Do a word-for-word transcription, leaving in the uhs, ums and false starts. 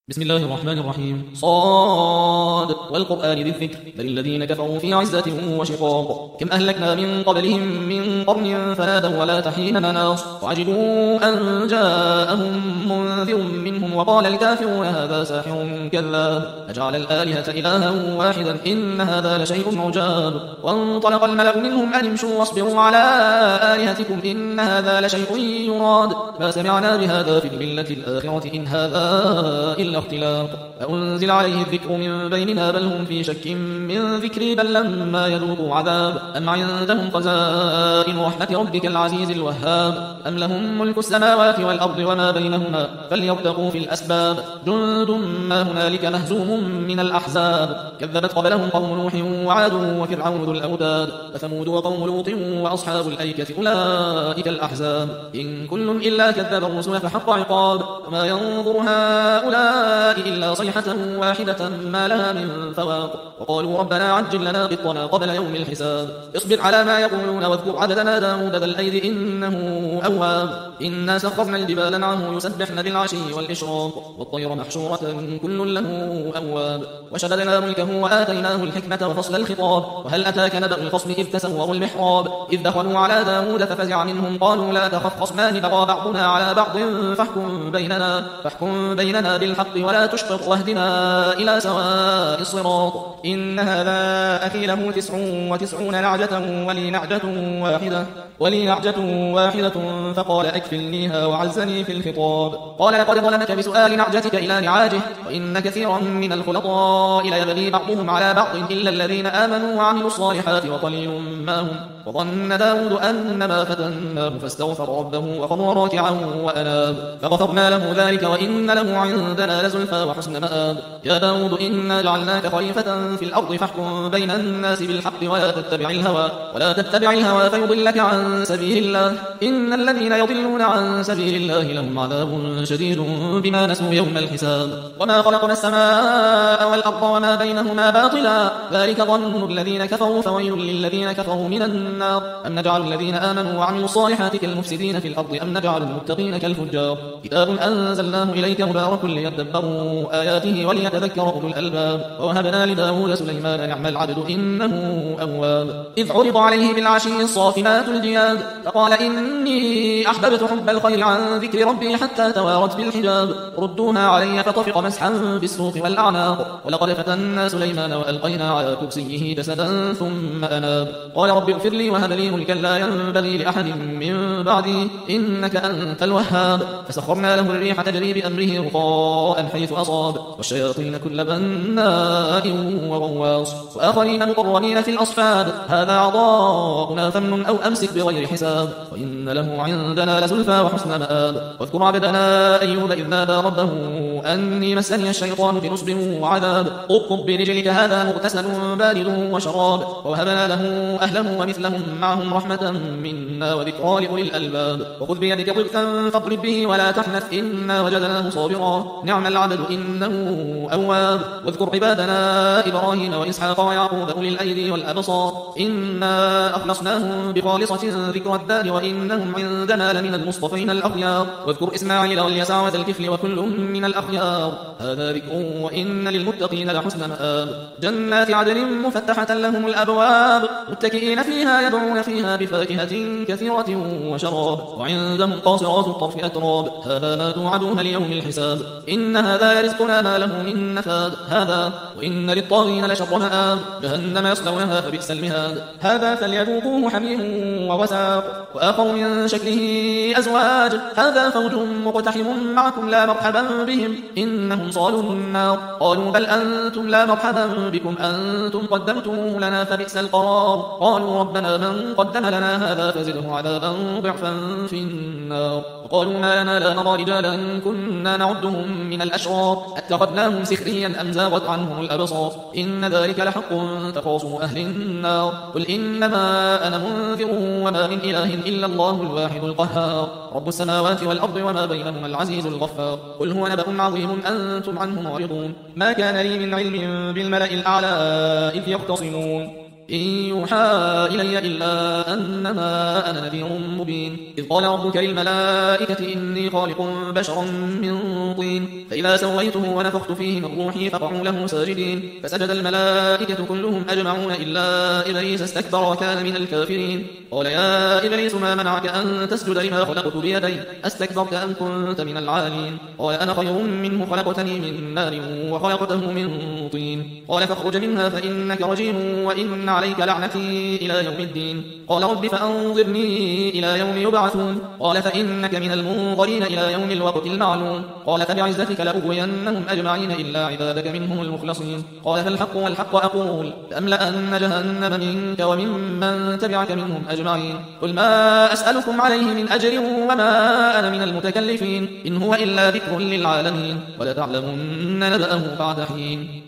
بسم الله الرحمن الرحيم. صاد والقرآن ذي الذكر بل الذين كفروا في عزة وشقاق. كم أهلكنا من قبلهم من قرن فنادوا ولا تحين مناص وعجبوا أن جاءهم منذر منهم وقال الكافرون هذا ساحر كذاب أجعل الآلهة إلها واحدا إن هذا لشيء عجاب. وانطلق الملأ منهم أن امشوا واصبروا على آلهتكم إن هذا لشيء يراد ما سمعنا بهذا في الملة الآخرة إن هذا إلا اختلاق. أنزل عليه الذكر من بيننا بل هم في شك من ذكري بل لما يذوقوا عذاب أم عندهم خزائن رحمة ربك العزيز الوهاب أم لهم ملك السماوات والأرض وما بينهما فليرتقوا في الأسباب. جند ما هنالك مهزوم من الأحزاب كذبت قبلهم قوم نوح وعاد وفرعون ذو الأوتاد وثمود وقوم لوط وأصحاب الأيكة أولئك الأحزاب إن كل إلا كذب الرسل فحق عقاب وما ينظر هؤلاء إلا صيحة واحدة ما لها من فواق. وقالوا ربنا عجل لنا قطنا قبل يوم الحساب اصبر على ما يقولون واذكر عبدنا داود ذا الأيد إنه أواب. إنا سخرنا الجبال معه يسبحن بالعشي والإشراق والطير محشورة كل له أواب. وشددنا ملكه وآتيناه الحكمة وفصل الخطاب وهل أتاك نبأ الخصم إذ تسوروا المحراب إذ دخلوا على داود ففزع منهم قالوا لا تخف خصمان بغى بعضنا على بعض فاحكم بيننا فاحكم بيننا بالحق ولا تشطط واهدنا إلى سواء الصراط. إن هذا أخي له تسع وتسعون نعجة ولي نعجة واحدة ولي نعجة واحدة فقال أكفلنيها وعزني في الخطاب. قال لقد ظلمك بسؤال نعجتك إلى نعاجه وإن كثيرا من الخلطاء ليبغي بعضهم على بعض إلا الذين آمنوا وعملوا الصالحات وقليل ما هم. وظن داود أنما فتناه فاستغفر ربه وخر راكعا وأناب فغفرنا له ذلك وإن له عندنا لزلفى وحسن مآب. يا داود إنا جعلناك خليفة في الأرض فاحكم بين الناس بالحق ولا تتبع الهوى ولا تتبع الهوى فيضلك عن سبيل الله إن الذين يضلون عن سبيل الله لهم عذاب شديد بما نسوا يوم الحساب. وما خلقنا السماء والأرض وما بينهما باطلا ذلك ظن الذين كفروا فويل للذين كفروا من النار. أم نجعل الذين آمنوا وعملوا الصالحات كالمفسدين في الأرض أم نجعل المتقين كالفجار. كتاب أنزلناه إليك مبارك ليدبروا آياته وليتذكر أولو الألباب. ووهبنا لداود سليمان نعم العبد إنه أواب. إذ عرض عليه بالعشي الصافنات الجياد فقال إني أحببت حب الخير عن ذكر ربي حتى توارت بالحجاب ردوها علي فطفق مسحا بالسوق والأعناق. ولقد فتنا سليمان وألقينا على كرسيه جسدا ثم أناب قال رب اغفر لي وهب لي ملكا لا ينبغي لأحد من بعدي إنك أنت الوهاب. فسخرنا له الريح تجري بأمره رخاء حيث أصاب والشياطين كل بناء وغواص وآخرين مقرنين في الأصفاد هذا عطاؤنا فمن أو أمسك بغير حساب وإن له عندنا لزلفى وحسن مآب. واذكر عبدنا أيوب إذ نادى ربه أني مسني الشيطان بنصب وعذاب اطب برجلك هذا مغتسل بارد وشراب. ووهبنا له أهله ومثلهم معهم رحمة منا وذكرى لأولي الألباب. وخذ بيدك ضغثا فاضرب به ولا تحنث إنا وجدناه صابرا نعم العبد إنه أواب. واذكر عبادنا إبراهيم وإسحاق ويعقوب أولي الأيدي والأبصار إنا أخلصناهم بخالصة ذكر الدار وإنهم عندنا لمن المصطفين الأخيار. واذكر إسماعيل واليسع وذا الكفل وكل من الأخيار هذا ذكر وإن للمتقين لحسن مآب. جنات عدن مفتحة لهم الأبواب متكئين فيها يدعون فيها بفاكهة كثيرة وشراب وعندهم قاصرات الطرف أتراب هذا ما توعدون ليوم الحساب إن هذا رزقنا ما له من نفاد. هذا وإن للطاغين لشر مآب جهنم يصلونها فبئس المهاد. هذا فليذوقوه حميم ووساق وآخر من شكله أزواج هذا فوج مقتحم معكم لا مرحبا بهم إنهم صالوا النار قالوا بل أنتم لا مرحبا بكم أنتم قدمتموه لنا فبئس القرار. قالوا ربنا من قدم لنا هذا فزده عذابا ضعفا في النار. وقالوا ما لنا لا نرى رجالا كنا نعدهم من الأشرار اتخذناهم سخريا أم زاغت عنهم الأبصار إن ذلك لحق تخاصم أهل النار. قل إنما أنا منذر وما من إله إلا الله الواحد القهار رب السماوات والأرض وما بينهما العزيز الغفار. قل هو نبأ عظيم أنتم عنه معرضون ما كان لي من علم بالملأ الأعلى إذ يختصمون إن يوحى إلي إلا أنما أنا نذير مبين إذ قال ربك للملائكة إني خالق بشرا من طين فإذا سويته ونفخت فيه من روحي فقعوا له ساجدين فسجد الملائكة كلهم أجمعون إلا إبليس استكبر وكان من الكافرين قال يا إبليس ما منعك أن تسجد لما خلقت بيدي أستكبرت أم كنت من العالين قال أنا خير منه خلقتني من نار وخلقته من طين قال فاخرج منها فإنك رجيم وإن عليك لعنتي إلى يوم الدين قال رب فأنظرني إلى يوم يبعثون قال فإنك من المنظرين إلى يوم الوقت المعلوم قال فبعزتك لأغوينهم أجمعين إلا عبادك منهم المخلصين قال فالحق والحق أقول لأملأن جهنم منك وممن تبعك منهم أجمعين قل ما أسألكم عليه من أجر وما أنا من المتكلفين إن هو إلا ذكر للعالمين ولتعلمن نبأه بعد حين